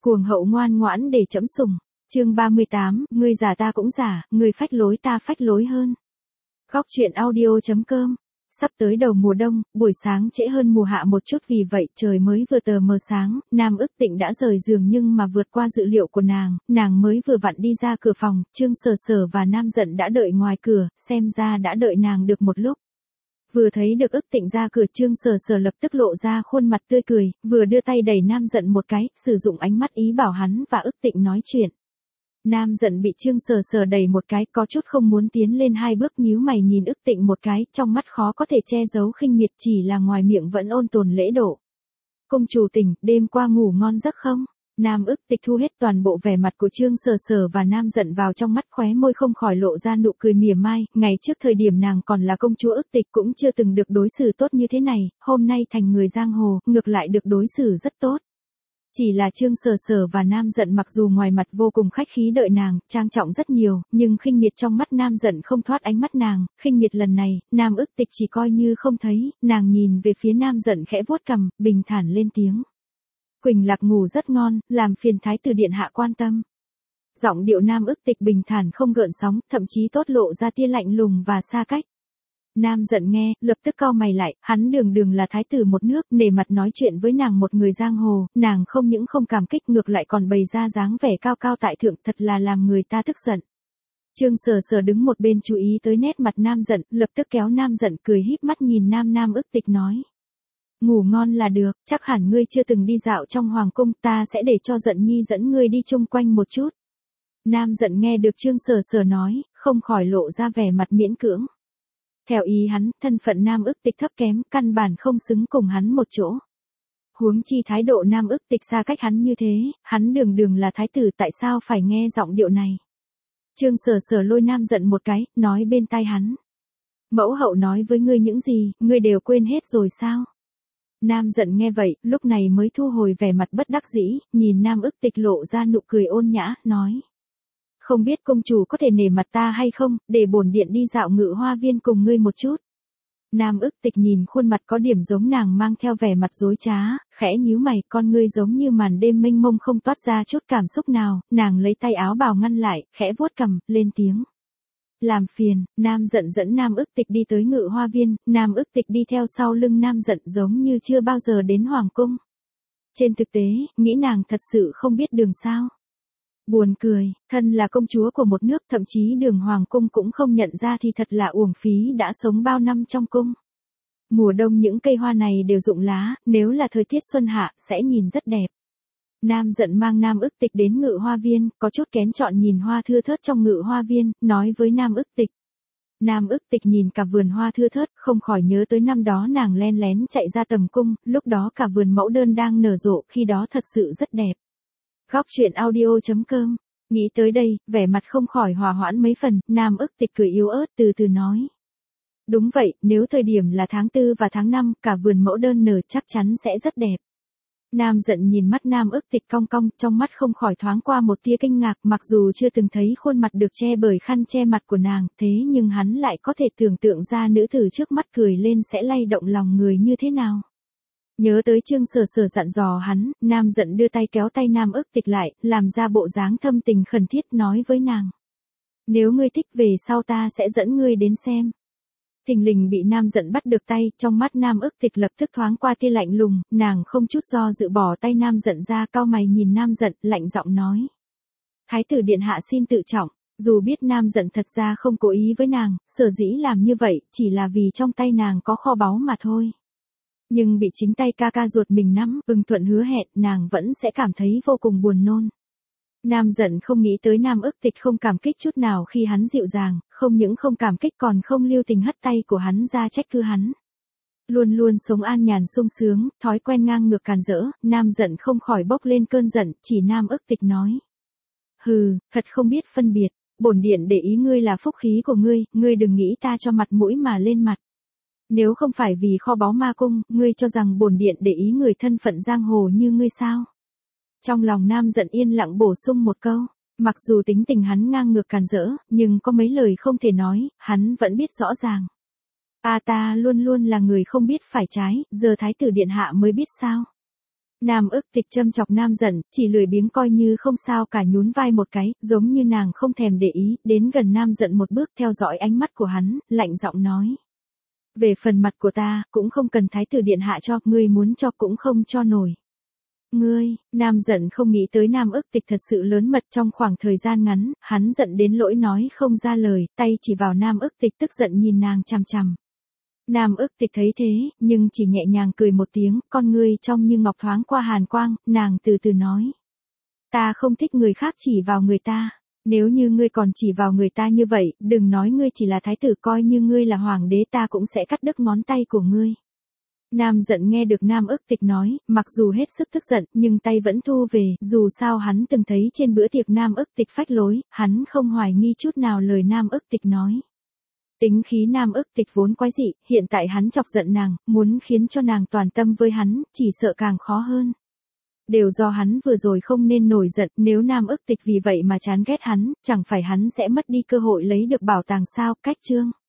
Cuồng hậu ngoan ngoãn để trẫm sủng. Chương 38, ngươi giả ta cũng giả, ngươi phách lối ta phách lối hơn. Góc truyện audio.com. Sắp tới đầu mùa đông, buổi sáng trễ hơn mùa hạ một chút, vì vậy trời mới vừa tờ mờ sáng, Nam Ức Tịnh đã rời giường, nhưng mà vượt qua dự liệu của nàng mới vừa vặn đi ra cửa phòng, Trương Sở Sở và Nam Dận đã đợi ngoài cửa, xem ra đã đợi nàng được một lúc. Vừa thấy được Ức Tịnh ra cửa, Trương Sở Sở lập tức lộ ra khuôn mặt tươi cười, vừa đưa tay đẩy Nam Dận một cái, sử dụng ánh mắt ý bảo hắn và Ức Tịnh nói chuyện. Nam Dận bị Trương Sở Sở đẩy một cái, có chút không muốn tiến lên hai bước, nhíu mày nhìn Ức Tịnh một cái, trong mắt khó có thể che giấu khinh miệt, chỉ là ngoài miệng vẫn ôn tồn lễ độ. Công chủ tỉnh, đêm qua ngủ ngon giấc không? Nam Ức Tịch thu hết toàn bộ vẻ mặt của Trương Sở Sở và Nam Dận vào trong mắt, khóe môi không khỏi lộ ra nụ cười mỉa mai, ngày trước thời điểm nàng còn là công chúa Ức Tịch cũng chưa từng được đối xử tốt như thế này, hôm nay thành người giang hồ, ngược lại được đối xử rất tốt. Chỉ là Trương Sở Sở và Nam Dận mặc dù ngoài mặt vô cùng khách khí đợi nàng, trang trọng rất nhiều, nhưng khinh miệt trong mắt Nam Dận không thoát ánh mắt nàng, khinh miệt lần này, Nam Ức Tịch chỉ coi như không thấy, nàng nhìn về phía Nam Dận khẽ vuốt cằm, bình thản lên tiếng. Quỳnh Lạc ngủ rất ngon, làm phiền thái tử điện hạ quan tâm. Giọng điệu Nam Ức Tịch bình thản không gợn sóng, thậm chí tốt lộ ra tia lạnh lùng và xa cách. Nam Dận nghe, lập tức cau mày lại, hắn đường là thái tử một nước, nể mặt nói chuyện với nàng một người giang hồ, nàng không những không cảm kích, ngược lại còn bày ra dáng vẻ cao cao tại thượng, thật là làm người ta tức giận. Trương Sở Sở đứng một bên chú ý tới nét mặt Nam Dận, lập tức kéo Nam Dận cười híp mắt nhìn Nam Ức Tịch nói. Ngủ ngon là được, chắc hẳn ngươi chưa từng đi dạo trong hoàng cung, ta sẽ để cho Dận Nhi dẫn ngươi đi chung quanh một chút. Nam Dận nghe được Trương Sở Sở nói, không khỏi lộ ra vẻ mặt miễn cưỡng. Theo ý hắn, thân phận Nam Ức Tịch thấp kém, căn bản không xứng cùng hắn một chỗ. Huống chi thái độ Nam Ức Tịch xa cách hắn như thế, hắn đường là thái tử, tại sao phải nghe giọng điệu này. Trương Sở Sở lôi Nam Dận một cái, nói bên tai hắn. Mẫu hậu nói với ngươi những gì, ngươi đều quên hết rồi sao? Nam Dận nghe vậy, lúc này mới thu hồi vẻ mặt bất đắc dĩ, nhìn Nam Ức Tịch lộ ra nụ cười ôn nhã, nói. Không biết công chủ có thể nể mặt ta hay không, để bổn điện đi dạo Ngự Hoa Viên cùng ngươi một chút. Nam Ức Tịch nhìn khuôn mặt có điểm giống nàng mang theo vẻ mặt dối trá, khẽ nhíu mày, con ngươi giống như màn đêm mênh mông không toát ra chút cảm xúc nào, nàng lấy tay áo bào ngăn lại, khẽ vuốt cằm, lên tiếng. Làm phiền, Nam Dận dẫn Nam Ức Tịch đi tới Ngự Hoa Viên, Nam Ức Tịch đi theo sau lưng Nam Dận giống như chưa bao giờ đến hoàng cung. Trên thực tế, nghĩ nàng thật sự không biết đường sao. Buồn cười, thân là công chúa của một nước, thậm chí đường hoàng cung cũng không nhận ra thì thật là uổng phí đã sống bao năm trong cung. Mùa đông những cây hoa này đều rụng lá, nếu là thời tiết xuân hạ, sẽ nhìn rất đẹp. Nam Dận mang Nam Ức Tịch đến Ngự Hoa Viên, có chút kén chọn nhìn hoa thưa thớt trong Ngự Hoa Viên, nói với Nam Ức Tịch. Nam Ức Tịch nhìn cả vườn hoa thưa thớt, không khỏi nhớ tới năm đó nàng len lén chạy ra tầm cung, lúc đó cả vườn mẫu đơn đang nở rộ, khi đó thật sự rất đẹp. Góc truyện audio.com. Nghĩ tới đây, vẻ mặt không khỏi hòa hoãn mấy phần, Nam Ức Tịch cười yếu ớt từ từ nói. Đúng vậy, nếu thời điểm là tháng 4 và tháng 5, cả vườn mẫu đơn nở chắc chắn sẽ rất đẹp. Nam Dận nhìn mắt Nam Ức Tịch cong cong, trong mắt không khỏi thoáng qua một tia kinh ngạc, mặc dù chưa từng thấy khuôn mặt được che bởi khăn che mặt của nàng, thế nhưng hắn lại có thể tưởng tượng ra nữ tử trước mắt cười lên sẽ lay động lòng người như thế nào. Nhớ tới Trương Sở Sở dặn dò hắn, Nam Dận đưa tay kéo tay Nam Ức Tịch lại, làm ra bộ dáng thâm tình khẩn thiết nói với nàng. Nếu ngươi thích về sau ta sẽ dẫn ngươi đến xem. Thình lình bị Nam Dận bắt được tay, trong mắt Nam Ức Tịch lập tức thoáng qua tia lạnh lùng, nàng không chút do dự bỏ tay Nam Dận ra, cau mày nhìn Nam Dận, lạnh giọng nói. Thái tử điện hạ xin tự trọng, dù biết Nam Dận thật ra không cố ý với nàng, sở dĩ làm như vậy, chỉ là vì trong tay nàng có kho báu mà thôi. Nhưng bị chính tay ca ca ruột mình nắm, thuận hứa hẹn, nàng vẫn sẽ cảm thấy vô cùng buồn nôn. Nam Dận không nghĩ tới Nam Ức Tịch không cảm kích chút nào khi hắn dịu dàng, không những không cảm kích còn không lưu tình hất tay của hắn ra trách cứ hắn. Luôn luôn sống an nhàn sung sướng, thói quen ngang ngược càn rỡ, Nam Dận không khỏi bốc lên cơn giận, chỉ Nam Ức Tịch nói. Hừ, thật không biết phân biệt, bổn điện để ý ngươi là phúc khí của ngươi đừng nghĩ ta cho mặt mũi mà lên mặt. Nếu không phải vì kho báu ma cung, ngươi cho rằng bổn điện để ý người thân phận giang hồ như ngươi sao? Trong lòng Nam Dận yên lặng bổ sung một câu, mặc dù tính tình hắn ngang ngược càn rỡ, nhưng có mấy lời không thể nói, hắn vẫn biết rõ ràng. Ta luôn luôn là người không biết phải trái, giờ thái tử điện hạ mới biết sao? Nam ức tịch châm chọc Nam giận, chỉ lười biếng coi như không sao cả nhún vai một cái, giống như nàng không thèm để ý, đến gần Nam giận một bước theo dõi ánh mắt của hắn, lạnh giọng nói. Về phần mặt của ta, cũng không cần thái tử điện hạ cho, ngươi muốn cho cũng không cho nổi. Ngươi, Nam giận không nghĩ tới Nam ức tịch thật sự lớn mật trong khoảng thời gian ngắn, hắn giận đến lỗi nói không ra lời, tay chỉ vào Nam ức tịch tức giận nhìn nàng chằm chằm. Nam ức tịch thấy thế, nhưng chỉ nhẹ nhàng cười một tiếng, con ngươi trong như ngọc thoáng qua hàn quang, nàng từ từ nói. Ta không thích người khác chỉ vào người ta. Nếu như ngươi còn chỉ vào người ta như vậy, đừng nói ngươi chỉ là thái tử, coi như ngươi là hoàng đế ta cũng sẽ cắt đứt ngón tay của ngươi. Nam giận nghe được Nam ức tịch nói, mặc dù hết sức tức giận, nhưng tay vẫn thu về, dù sao hắn từng thấy trên bữa tiệc Nam ức tịch phách lối, hắn không hoài nghi chút nào lời Nam ức tịch nói. Tính khí Nam ức tịch vốn quái dị, hiện tại hắn chọc giận nàng, muốn khiến cho nàng toàn tâm với hắn, chỉ sợ càng khó hơn. Đều do hắn vừa rồi không nên nổi giận, nếu Nam ức tịch vì vậy mà chán ghét hắn, chẳng phải hắn sẽ mất đi cơ hội lấy được bảo tàng sao, cách chương.